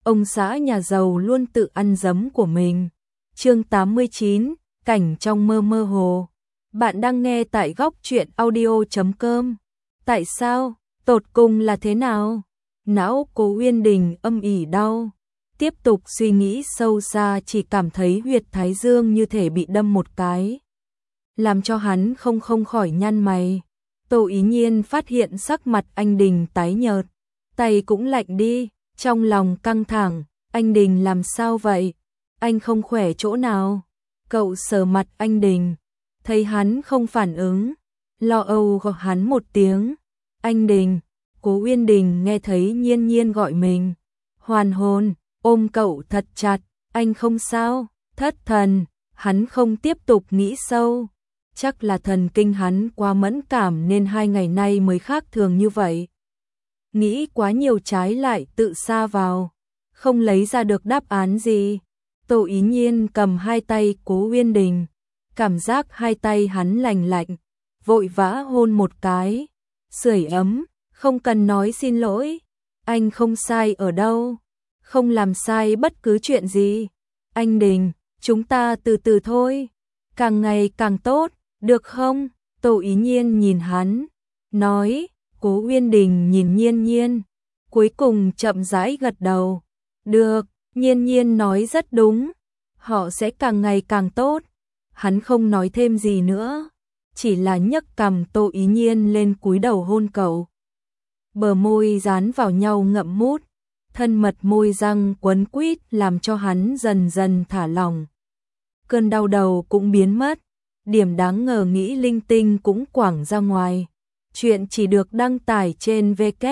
ông xã nhà giàu luôn tự ăn dấm của mình. Chương 89, cảnh trong mơ mơ hồ. Bạn đang nghe tại góc truyện audio.com. Tại sao? Tột cùng là thế nào? Não Cố Uyên Đình âm ỉ đau. Tiếp tục suy nghĩ sâu xa, chỉ cảm thấy huyệt thái dương như thể bị đâm một cái, làm cho hắn không khỏi nhăn mày. Tô Ý Nhiên phát hiện sắc mặt anh Đình tái nhợt, tay cũng lạnh đi, trong lòng căng thẳng. Anh Đình làm sao vậy? Anh không khỏe chỗ nào? Cậu sờ mặt anh Đình, thấy hắn không phản ứng, lo âu gọi hắn một tiếng. Anh Đình. Cố Uyên Đình nghe thấy Nhiên Nhiên gọi mình, hoàn hồn, ôm cậu thật chặt. Anh không sao? Thất thần. Hắn không tiếp tục nghĩ sâu, chắc là thần kinh hắn quá mẫn cảm nên 2 ngày nay mới khác thường như vậy. Nghĩ quá nhiều trái lại tự sa vào, không lấy ra được đáp án gì. Tô Ý Nhiên cầm 2 tay Cố Uyên Đình, cảm giác 2 tay hắn lành lạnh, vội vã hôn một cái. Sưởi ấm, không cần nói xin lỗi, anh không sai ở đâu, không làm sai bất cứ chuyện gì. Anh Đình, chúng ta từ từ thôi, càng ngày càng tốt, được không? Tô Ý Nhiên nhìn hắn, nói. Cố Uyên Đình nhìn Nhiên Nhiên, cuối cùng chậm rãi gật đầu. Được, Nhiên Nhiên nói rất đúng, họ sẽ càng ngày càng tốt. Hắn không nói thêm gì nữa, chỉ là nhấc cằm Tô Ý Nhiên lên cúi đầu hôn cậu. Bờ môi dán vào nhau ngậm mút, thân mật môi răng quấn quýt làm cho hắn dần dần thả lỏng. Cơn đau đầu cũng biến mất, điểm đáng ngờ nghĩ linh tinh cũng quẳng ra ngoài. Chuyện chỉ được đăng tải trên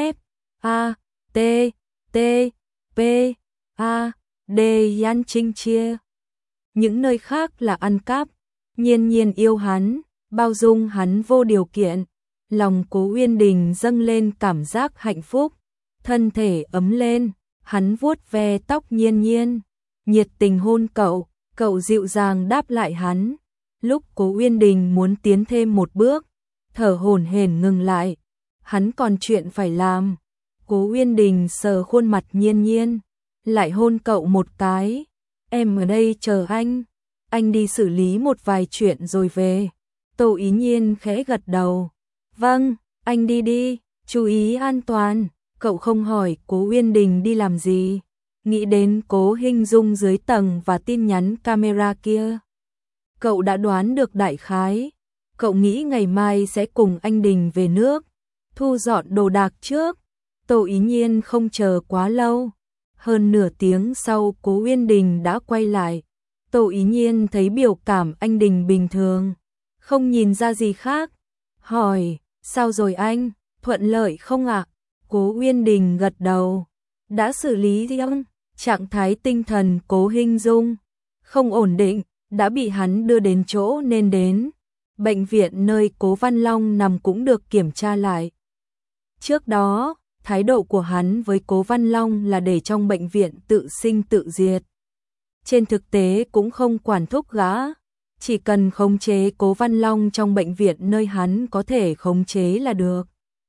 www.http://ad Yan Trinh Chia. Những nơi khác là ăn cắp. Nhiên Nhiên yêu hắn, bao dung hắn vô điều kiện. Lòng Cố Uyên Đình dâng lên cảm giác hạnh phúc, thân thể ấm lên, hắn vuốt ve tóc Nhiên Nhiên, nhiệt tình hôn cậu, cậu dịu dàng đáp lại hắn. Lúc Cố Uyên Đình muốn tiến thêm một bước, thở hổn hển ngừng lại, hắn còn chuyện phải làm. Cố Uyên Đình sờ khuôn mặt Nhiên Nhiên, lại hôn cậu một cái. Em ở đây chờ anh đi xử lý một vài chuyện rồi về. Tô Ý Nhiên khẽ gật đầu. Vâng, anh đi đi, chú ý an toàn. Cậu không hỏi Cố Uyên Đình đi làm gì, nghĩ đến Cố Hinh Dung dưới tầng và tin nhắn camera kia. Cậu đã đoán được đại khái. Cậu nghĩ ngày mai sẽ cùng anh Đình về nước, thu dọn đồ đạc trước. Tô Ý Nhiên không chờ quá lâu, hơn nửa tiếng sau Cố Uyên Đình đã quay lại. Tô Ý Nhiên thấy biểu cảm anh Đình bình thường, không nhìn ra gì khác, hỏi, sao rồi anh, thuận lợi không ạ? Cố Uyên Đình gật đầu, đã xử lý gì không? Trạng thái tinh thần Cố Hinh Dung không ổn định, đã bị hắn đưa đến chỗ nên đến. Bệnh viện nơi Cố Văn Long nằm cũng được kiểm tra lại. Trước đó, thái độ của hắn với Cố Văn Long là để trong bệnh viện tự sinh tự diệt. Trên thực tế cũng không quản thúc gã, chỉ cần khống chế Cố Văn Long trong bệnh viện nơi hắn có thể khống chế là được.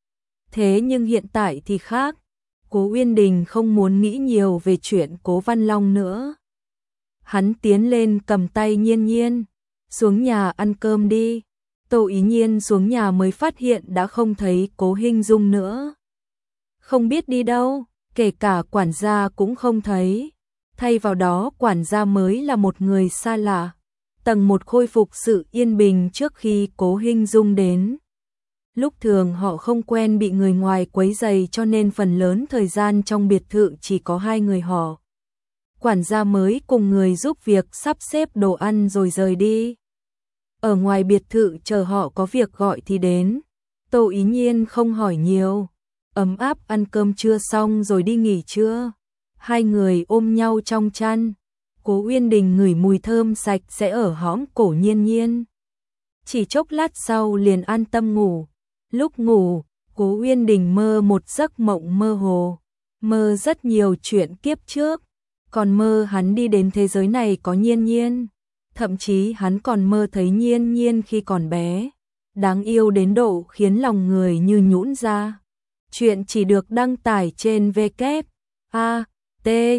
Thế nhưng hiện tại thì khác, Cố Uyên Đình không muốn nghĩ nhiều về chuyện Cố Văn Long nữa. Hắn tiến lên cầm tay Nhiên Nhiên, xuống nhà ăn cơm đi. Tô Ý Nhiên xuống nhà mới phát hiện đã không thấy Cố Hinh Dung nữa. Không biết đi đâu, kể cả quản gia cũng không thấy. Thay vào đó quản gia mới là một người xa lạ. Tầng 1 khôi phục sự yên bình trước khi Cố Hinh Dung đến. Lúc thường họ không quen bị người ngoài quấy rầy cho nên phần lớn thời gian trong biệt thự chỉ có 2 người họ. Quản gia mới cùng người giúp việc sắp xếp đồ ăn rồi rời đi. Ở ngoài biệt thự chờ họ có việc gọi thì đến. Tô Ý Nhiên không hỏi nhiều, ấm áp ăn cơm trưa xong rồi đi nghỉ trưa. 2 người ôm nhau trong chăn. Cố Uyên Đình ngửi mùi thơm sạch sẽ ở hõm cổ Nhiên Nhiên. Chỉ chốc lát sau liền an tâm ngủ. Lúc ngủ, Cố Uyên Đình mơ một giấc mộng mơ hồ, mơ rất nhiều chuyện kiếp trước, còn mơ hắn đi đến thế giới này có Nhiên Nhiên. Thậm chí hắn còn mơ thấy Nhiên Nhiên khi còn bé, đáng yêu đến độ khiến lòng người như nhũn ra. Chuyện chỉ được đăng tải trên www.ad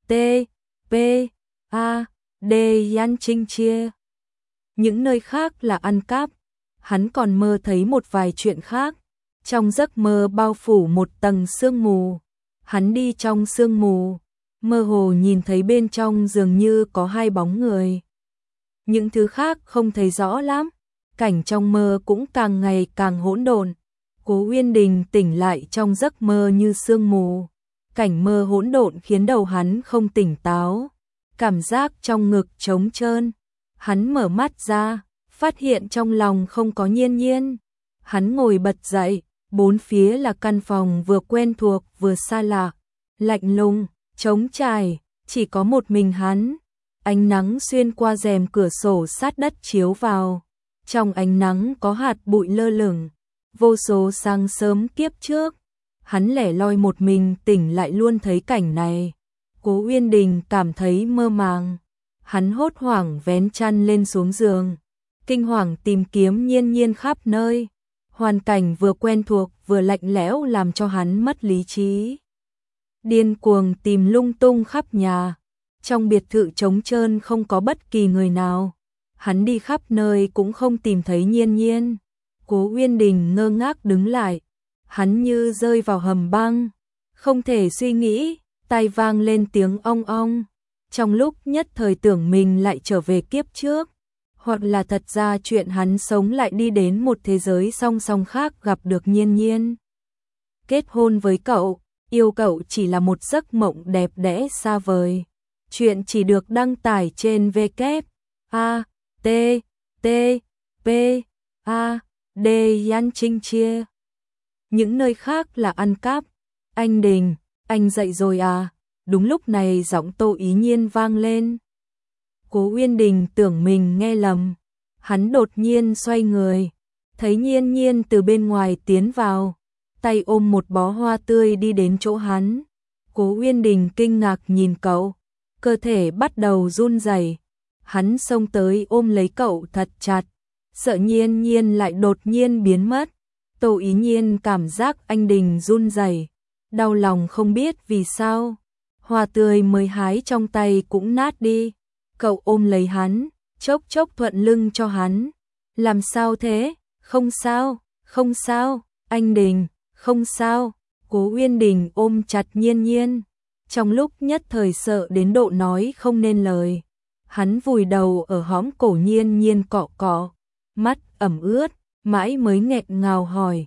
T, P, A, D Yan Trinh Chia. Những nơi khác là ăn cắp, hắn còn mơ thấy một vài chuyện khác. Trong giấc mơ bao phủ một tầng sương mù, hắn đi trong sương mù, mơ hồ nhìn thấy bên trong dường như có hai bóng người. Những thứ khác không thấy rõ lắm, cảnh trong mơ cũng càng ngày càng hỗn độn. Cố Uyên Đình tỉnh lại trong giấc mơ như sương mù, cảnh mơ hỗn độn khiến đầu hắn không tỉnh táo, cảm giác trong ngực trống trơn. Hắn mở mắt ra, phát hiện trong lòng không có Nhiên Nhiên. Hắn ngồi bật dậy, bốn phía là căn phòng vừa quen thuộc vừa xa lạ, lạnh lùng, trống trải, chỉ có một mình hắn. Ánh nắng xuyên qua rèm cửa sổ sát đất chiếu vào, trong ánh nắng có hạt bụi lơ lửng, vô số sáng sớm kiếp trước. Hắn lẻ loi một mình tỉnh lại luôn thấy cảnh này. Cố Uyên Đình cảm thấy mơ màng, hắn hốt hoảng vén chăn lên xuống giường, kinh hoàng tìm kiếm Nhiên Nhiên khắp nơi. Hoàn cảnh vừa quen thuộc vừa lạnh lẽo làm cho hắn mất lý trí. Điên cuồng tìm lung tung khắp nhà, trong biệt thự trống trơn không có bất kỳ người nào. Hắn đi khắp nơi cũng không tìm thấy Nhiên Nhiên. Cố Uyên Đình ngơ ngác đứng lại, hắn như rơi vào hầm băng, không thể suy nghĩ, tai vang lên tiếng ong ong. Trong lúc nhất thời tưởng mình lại trở về kiếp trước, hoặc là thật ra chuyện hắn sống lại đi đến một thế giới song song khác gặp được Nhiên Nhiên. Kết hôn với cậu, yêu cậu chỉ là một giấc mộng đẹp đẽ xa vời. Chuyện chỉ được đăng tải trên www A T T P A D Yan Trinh Chia. Những nơi khác là ăn cắp. Anh Đình, anh dậy rồi à? Đúng lúc này giọng Tô Ý Nhiên vang lên. Cố Uyên Đình tưởng mình nghe lầm, hắn đột nhiên xoay người, thấy Nhiên Nhiên từ bên ngoài tiến vào, tay ôm một bó hoa tươi đi đến chỗ hắn. Cố Uyên Đình kinh ngạc nhìn cậu, cơ thể bắt đầu run rẩy. Hắn xông tới ôm lấy cậu thật chặt, sợ Nhiên Nhiên lại đột nhiên biến mất. Tô Ý Nhiên cảm giác anh Đình run rẩy, đau lòng không biết vì sao. Hoa tươi mới hái trong tay cũng nát đi. Cậu ôm lấy hắn, chốc chốc thuận lưng cho hắn. Làm sao thế? Không sao, không sao, anh Đình, không sao. Cố Uyên Đình ôm chặt Nhiên Nhiên, trong lúc nhất thời sợ đến độ nói không nên lời. Hắn vùi đầu ở hõm cổ Nhiên Nhiên cọ cọ, mắt ẩm ướt, mãi mới nghẹn ngào hỏi.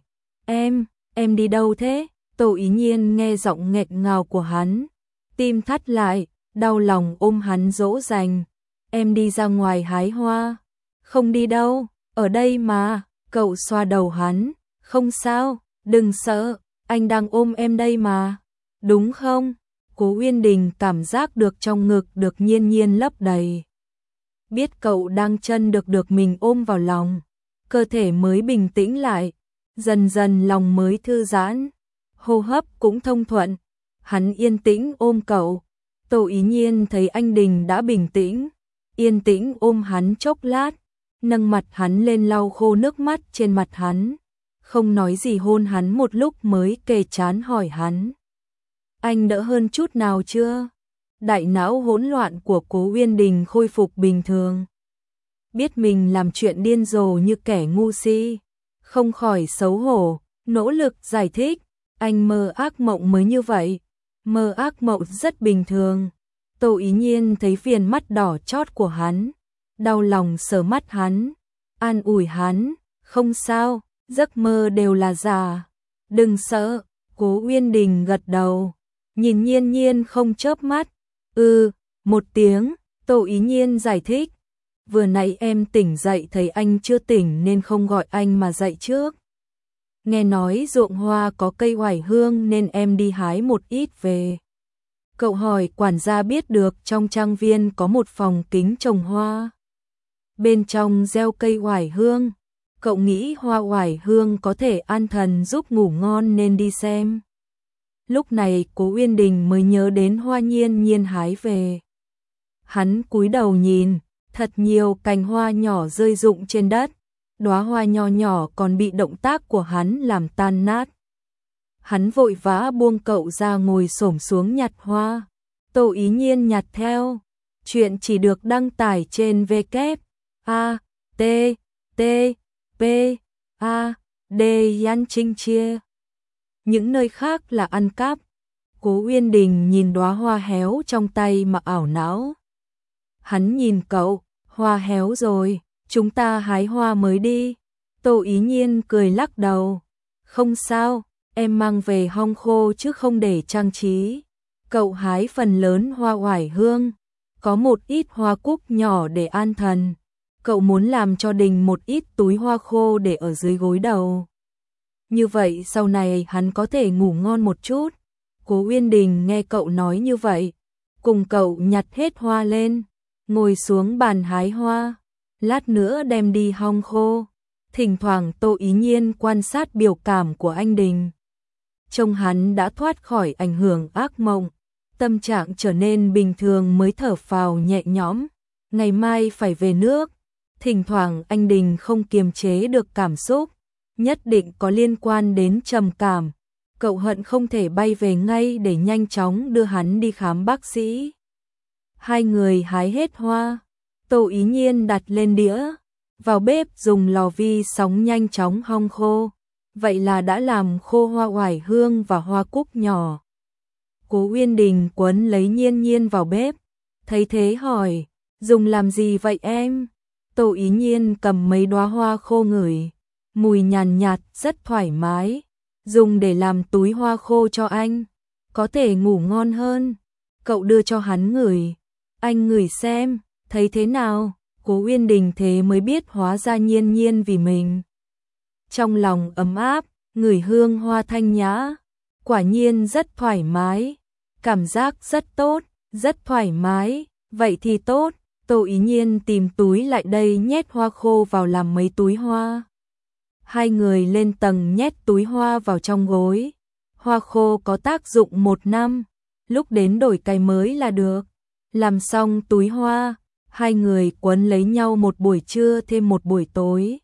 Em đi đâu thế? Tô Ý Nhiên nghe giọng nghẹn ngào của hắn, tim thắt lại, đau lòng ôm hắn dỗ dành. Em đi ra ngoài hái hoa. Không đi đâu, ở đây mà. Cậu xoa đầu hắn. Không sao, đừng sợ, anh đang ôm em đây mà. Đúng không? Cố Uyên Đình cảm giác được trong ngực được Nhiên Nhiên lấp đầy. Biết cậu đang chân được mình ôm vào lòng, cơ thể mới bình tĩnh lại, dần dần lòng mới thư giãn, hô hấp cũng thông thuận. Hắn yên tĩnh ôm cậu. Tô Ý Nhiên thấy anh Đình đã bình tĩnh, yên tĩnh ôm hắn chốc lát, nâng mặt hắn lên lau khô nước mắt trên mặt hắn, không nói gì hôn hắn một lúc mới kề trán hỏi hắn. Anh đỡ hơn chút nào chưa? Đại não hỗn loạn của Cố Uyên Đình khôi phục bình thường. Biết mình làm chuyện điên rồ như kẻ ngu si, không khỏi xấu hổ, nỗ lực giải thích. Anh mơ ác mộng mới như vậy. Mơ ác mộng rất bình thường. Tô Ý Nhiên thấy viền mắt đỏ chót của hắn, đau lòng sờ mắt hắn, an ủi hắn, không sao, giấc mơ đều là giả, đừng sợ. Cố Uyên Đình gật đầu, nhìn Nhiên Nhiên không chớp mắt. Một tiếng. Tô Ý Nhiên giải thích, vừa nãy em tỉnh dậy thấy anh chưa tỉnh nên không gọi anh mà dậy trước. Nghe nói ruộng hoa có cây oải hương nên em đi hái một ít về. Cậu hỏi quản gia biết được trong trang viên có một phòng kính trồng hoa, bên trong gieo cây oải hương. Cậu nghĩ hoa oải hương có thể an thần giúp ngủ ngon nên đi xem. Lúc này Cố Uyên Đình mới nhớ đến hoa Nhiên Nhiên hái về. Hắn cúi đầu nhìn, thật nhiều cành hoa nhỏ rơi rụng trên đất. Đóa hoa nho nhỏ còn bị động tác của hắn làm tan nát. Hắn vội vã buông cậu ra ngồi xổm xuống nhặt hoa. Tô Ý Nhiên nhặt theo. Chuyện chỉ được đăng tải trên www.http://AT.P.A.D. Yan Trinh Chia. Những nơi khác là ăn cắp. Cố Uyên Đình nhìn đóa hoa héo trong tay mà ảo não. Hắn nhìn cậu, hoa héo rồi, chúng ta hái hoa mới đi. Tô Ý Nhiên cười lắc đầu. Không sao, em mang về hong khô chứ không để trang trí. Cậu hái phần lớn hoa oải hương, có một ít hoa cúc nhỏ để an thần. Cậu muốn làm cho Đình một ít túi hoa khô để ở dưới gối đầu. Như vậy sau này hắn có thể ngủ ngon một chút. Cố Uyên Đình nghe cậu nói như vậy, cùng cậu nhặt hết hoa lên, ngồi xuống bàn hái hoa, lát nữa đem đi hong khô. Thỉnh thoảng Tô Ý Nhiên quan sát biểu cảm của anh Đình. Trông hắn đã thoát khỏi ảnh hưởng ác mộng, tâm trạng trở nên bình thường mới thở phào nhẹ nhõm. Ngày mai phải về nước. Thỉnh thoảng anh Đình không kiềm chế được cảm xúc, nhất định có liên quan đến trầm cảm. Cậu hận không thể bay về ngay để nhanh chóng đưa hắn đi khám bác sĩ. Hai người hái hết hoa, Tô Ý Nhiên đặt lên đĩa, vào bếp dùng lò vi sóng nhanh chóng hong khô. Vậy là đã làm khô hoa oải hương và hoa cúc nhỏ. Cố Uyên Đình quấn lấy Nhiên Nhiên vào bếp, thấy thế hỏi, dùng làm gì vậy em? Tô Ý Nhiên cầm mấy đóa hoa khô ngửi, mùi nhàn nhạt rất thoải mái, dùng để làm túi hoa khô cho anh, có thể ngủ ngon hơn. Cậu đưa cho hắn ngửi, anh ngửi xem, thấy thế nào? Cố Uyên Đình thế mới biết hóa ra Nhiên Nhiên vì mình. Trong lòng ấm áp, ngửi hương hoa thanh nhã, quả nhiên rất thoải mái, cảm giác rất tốt, rất thoải mái, vậy thì tốt. Tô Ý Nhiên tìm túi lại đây nhét hoa khô vào làm mấy túi hoa. Hai người lên tầng nhét túi hoa vào trong gối. Hoa khô có tác dụng 1 năm, lúc đến đổi cái mới là được. Làm xong túi hoa, hai người quấn lấy nhau một buổi trưa thêm một buổi tối.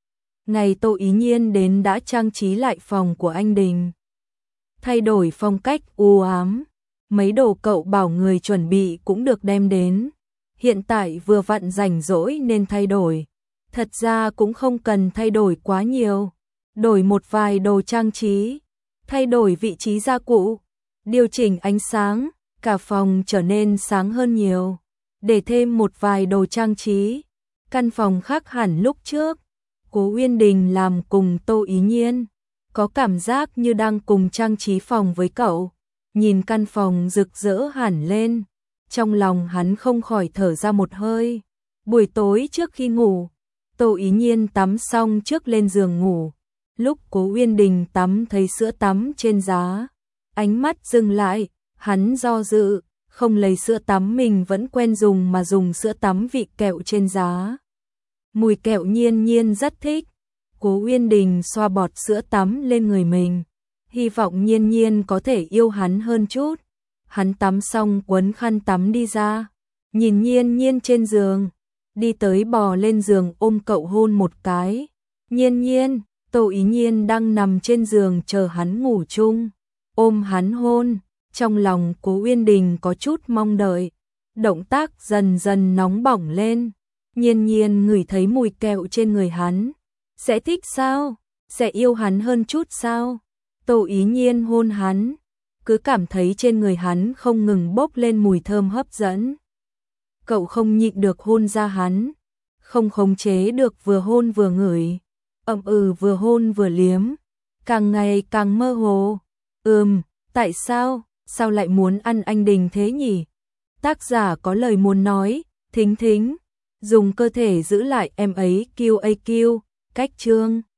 Ngày Tô Ý Nhiên đến đã trang trí lại phòng của anh Đình. Thay đổi phong cách u ám, mấy đồ cậu bảo người chuẩn bị cũng được đem đến. Hiện tại vừa vặn rảnh rỗi nên thay đổi. Thật ra cũng không cần thay đổi quá nhiều. Đổi một vài đồ trang trí, thay đổi vị trí gia cụ, điều chỉnh ánh sáng, cả phòng trở nên sáng hơn nhiều. Để thêm một vài đồ trang trí, căn phòng khác hẳn lúc trước. Cố Uyên Đình làm cùng Tô Ý Nhiên, có cảm giác như đang cùng trang trí phòng với cậu. Nhìn căn phòng rực rỡ hẳn lên, trong lòng hắn không khỏi thở ra một hơi. Buổi tối trước khi ngủ, Tô Ý Nhiên tắm xong trước lên giường ngủ. Lúc Cố Uyên Đình tắm thấy sữa tắm trên giá, ánh mắt dừng lại, hắn do dự, không lấy sữa tắm mình vẫn quen dùng mà dùng sữa tắm vị kẹo trên giá. Mùi kẹo Nhiên Nhiên rất thích. Cố Uyên Đình xoa bọt sữa tắm lên người mình, hy vọng Nhiên Nhiên có thể yêu hắn hơn chút. Hắn tắm xong quấn khăn tắm đi ra, nhìn Nhiên Nhiên trên giường, đi tới bò lên giường ôm cậu hôn một cái. Nhiên Nhiên, Tô Ý Nhiên đang nằm trên giường chờ hắn ngủ chung, ôm hắn hôn, trong lòng Cố Uyên Đình có chút mong đợi. Động tác dần dần nóng bỏng lên. Nhiên Nhiên ngửi thấy mùi kẹo trên người hắn, sẽ thích sao? Sẽ yêu hắn hơn chút sao? Tô Ý Nhiên hôn hắn, cứ cảm thấy trên người hắn không ngừng bốc lên mùi thơm hấp dẫn. Cậu không nhịn được hôn ra hắn, không khống chế được vừa hôn vừa ngửi, vừa hôn vừa liếm, càng ngày càng mơ hồ. Tại sao? Sao lại muốn ăn anh Đình thế nhỉ? Tác giả có lời muốn nói, thính thính, dùng cơ thể giữ lại em ấy QAQ, cách chương.